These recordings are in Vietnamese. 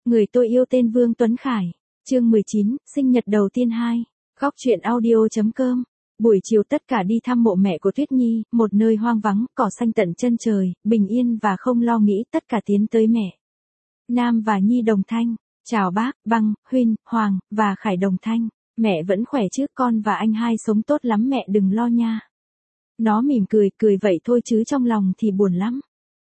Người tôi yêu tên Vương Tuấn Khải. Chương 19, sinh nhật đầu tiên 2. Góc truyện audio.com. Buổi chiều tất cả đi thăm mộ mẹ của Tuyết Nhi, một nơi hoang vắng, cỏ xanh tận chân trời, bình yên và không lo nghĩ, tất cả tiến tới mẹ. Nam và Nhi đồng thanh. Chào bác, Băng, Huynh, Hoàng, và Khải đồng thanh. Mẹ vẫn khỏe chứ, con và anh hai sống tốt lắm, mẹ đừng lo nha. Nó mỉm cười, cười vậy thôi chứ trong lòng thì buồn lắm.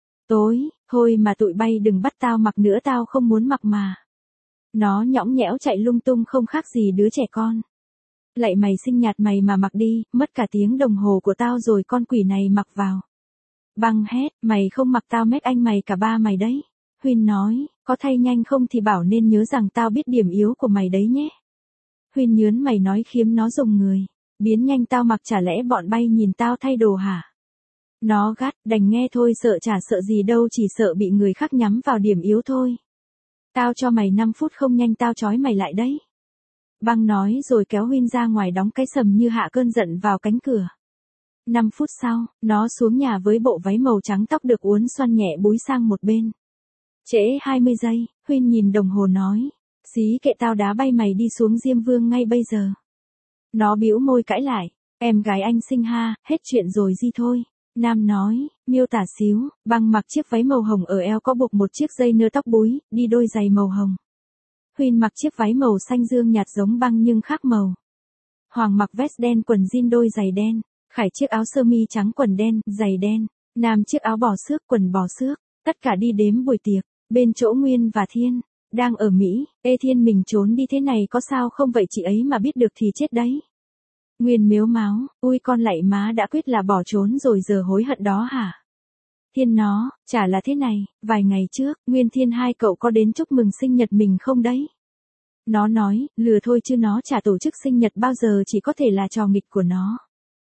Thôi mà tụi bay đừng bắt tao mặc nữa, tao không muốn mặc mà. Nó nhõng nhẽo chạy lung tung không khác gì đứa trẻ con. Lạy mày xinh nhạt, mày mà mặc đi, mất cả tiếng đồng hồ của tao rồi con quỷ này mặc vào. Băng hét, mày không mặc tao mét anh mày cả ba mày đấy. Huynh nói, có thay nhanh không thì bảo nên nhớ rằng tao biết điểm yếu của mày đấy nhé. Huynh nhớn mày nói khiếm nó dùng người. Biến nhanh tao mặc, chả lẽ bọn bay nhìn tao thay đồ hả? Nó gắt, đành nghe thôi, sợ chả sợ gì đâu, chỉ sợ bị người khác nhắm vào điểm yếu thôi. Tao cho mày 5 phút không nhanh tao trói mày lại đấy. Băng nói rồi kéo Huynh ra ngoài đóng cái sầm như hạ cơn giận vào cánh cửa. 5 phút sau, nó xuống nhà với bộ váy màu trắng, tóc được uốn xoăn nhẹ búi sang một bên. Trễ 20 giây, Huynh nhìn đồng hồ nói. Xí kệ tao đá bay mày đi xuống Diêm Vương ngay bây giờ. Nó bĩu môi cãi lại. Em gái anh xinh ha, hết chuyện rồi gì thôi. Nam nói, miêu tả xíu. Băng mặc chiếc váy màu hồng ở eo có buộc một chiếc dây nơ tóc búi, đi đôi giày màu hồng. Huynh mặc chiếc váy màu xanh dương nhạt giống Băng nhưng khác màu. Hoàng mặc vest đen, quần jean, đôi giày đen. Khải chiếc áo sơ mi trắng, quần đen, giày đen. Nam chiếc áo bò xước, quần bò xước. Tất cả đi đếm buổi tiệc. Bên chỗ Nguyên và Thiên. Đang ở Mỹ. Ê Thiên, mình trốn đi thế này có sao không vậy, chị ấy mà biết được thì chết đấy. Nguyên mếu máo, ui con lạy má, đã quyết là bỏ trốn rồi giờ hối hận đó hả? Thiên nó, chả là thế này, vài ngày trước, Nguyên Thiên hai cậu có đến chúc mừng sinh nhật mình không đấy? Nó nói, lừa thôi chứ nó chả tổ chức sinh nhật bao giờ, chỉ có thể là trò nghịch của nó.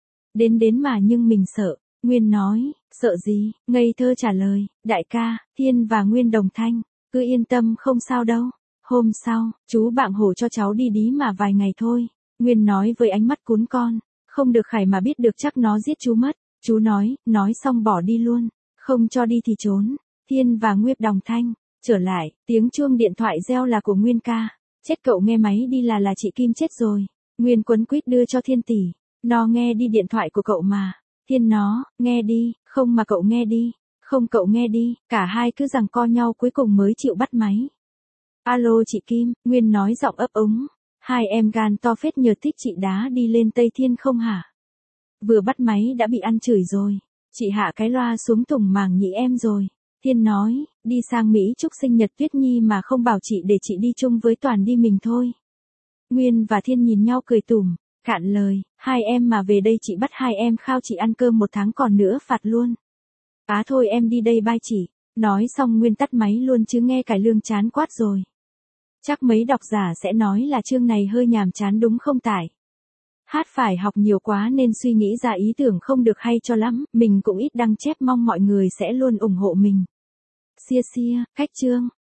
Đến mà nhưng mình sợ. Nguyên nói, sợ gì? Ngây thơ trả lời, đại ca. Thiên và Nguyên đồng thanh, cứ yên tâm không sao đâu. Hôm sau, chú bạn hổ cho cháu đi đí mà vài ngày thôi. Nguyên nói với ánh mắt cún con, không được Khải mà biết được chắc nó giết chú mất. Chú nói xong bỏ đi luôn, không cho đi thì trốn. Thiên và Nguyên đồng thanh, trở lại, tiếng chuông điện thoại reo là của Nguyên ca. Chết, cậu nghe máy đi, là chị Kim chết rồi. Nguyên quấn quýt đưa cho Thiên tỷ, nó nghe đi, điện thoại của cậu mà. Thiên nó, nghe đi, không mà cậu nghe đi, không cậu nghe đi, cả hai cứ giằng co nhau cuối cùng mới chịu bắt máy. Alo chị Kim, Nguyên nói giọng ấp úng. Hai em gan to phết, nhờ thích chị đá đi lên Tây Thiên không hả? Vừa bắt máy đã bị ăn chửi rồi. Chị hạ cái loa xuống thủng màng nhĩ em rồi. Thiên nói, đi sang Mỹ chúc sinh nhật Tuyết Nhi mà không bảo chị, để chị đi chung với Toàn đi mình thôi. Nguyên và Thiên nhìn nhau cười tủm, cạn lời, hai em mà về đây chị bắt hai em khao chị ăn cơm 1 tháng còn nữa phạt luôn. Thôi em đi đây, bye chị. Nói xong Nguyên tắt máy luôn chứ nghe Cải Lương chán quát rồi. Chắc mấy độc giả sẽ nói là chương này hơi nhàm chán đúng không Tải? Hát phải học nhiều quá nên suy nghĩ ra ý tưởng không được hay cho lắm, mình cũng ít đăng chép, mong mọi người sẽ luôn ủng hộ mình. Xia, cách chương.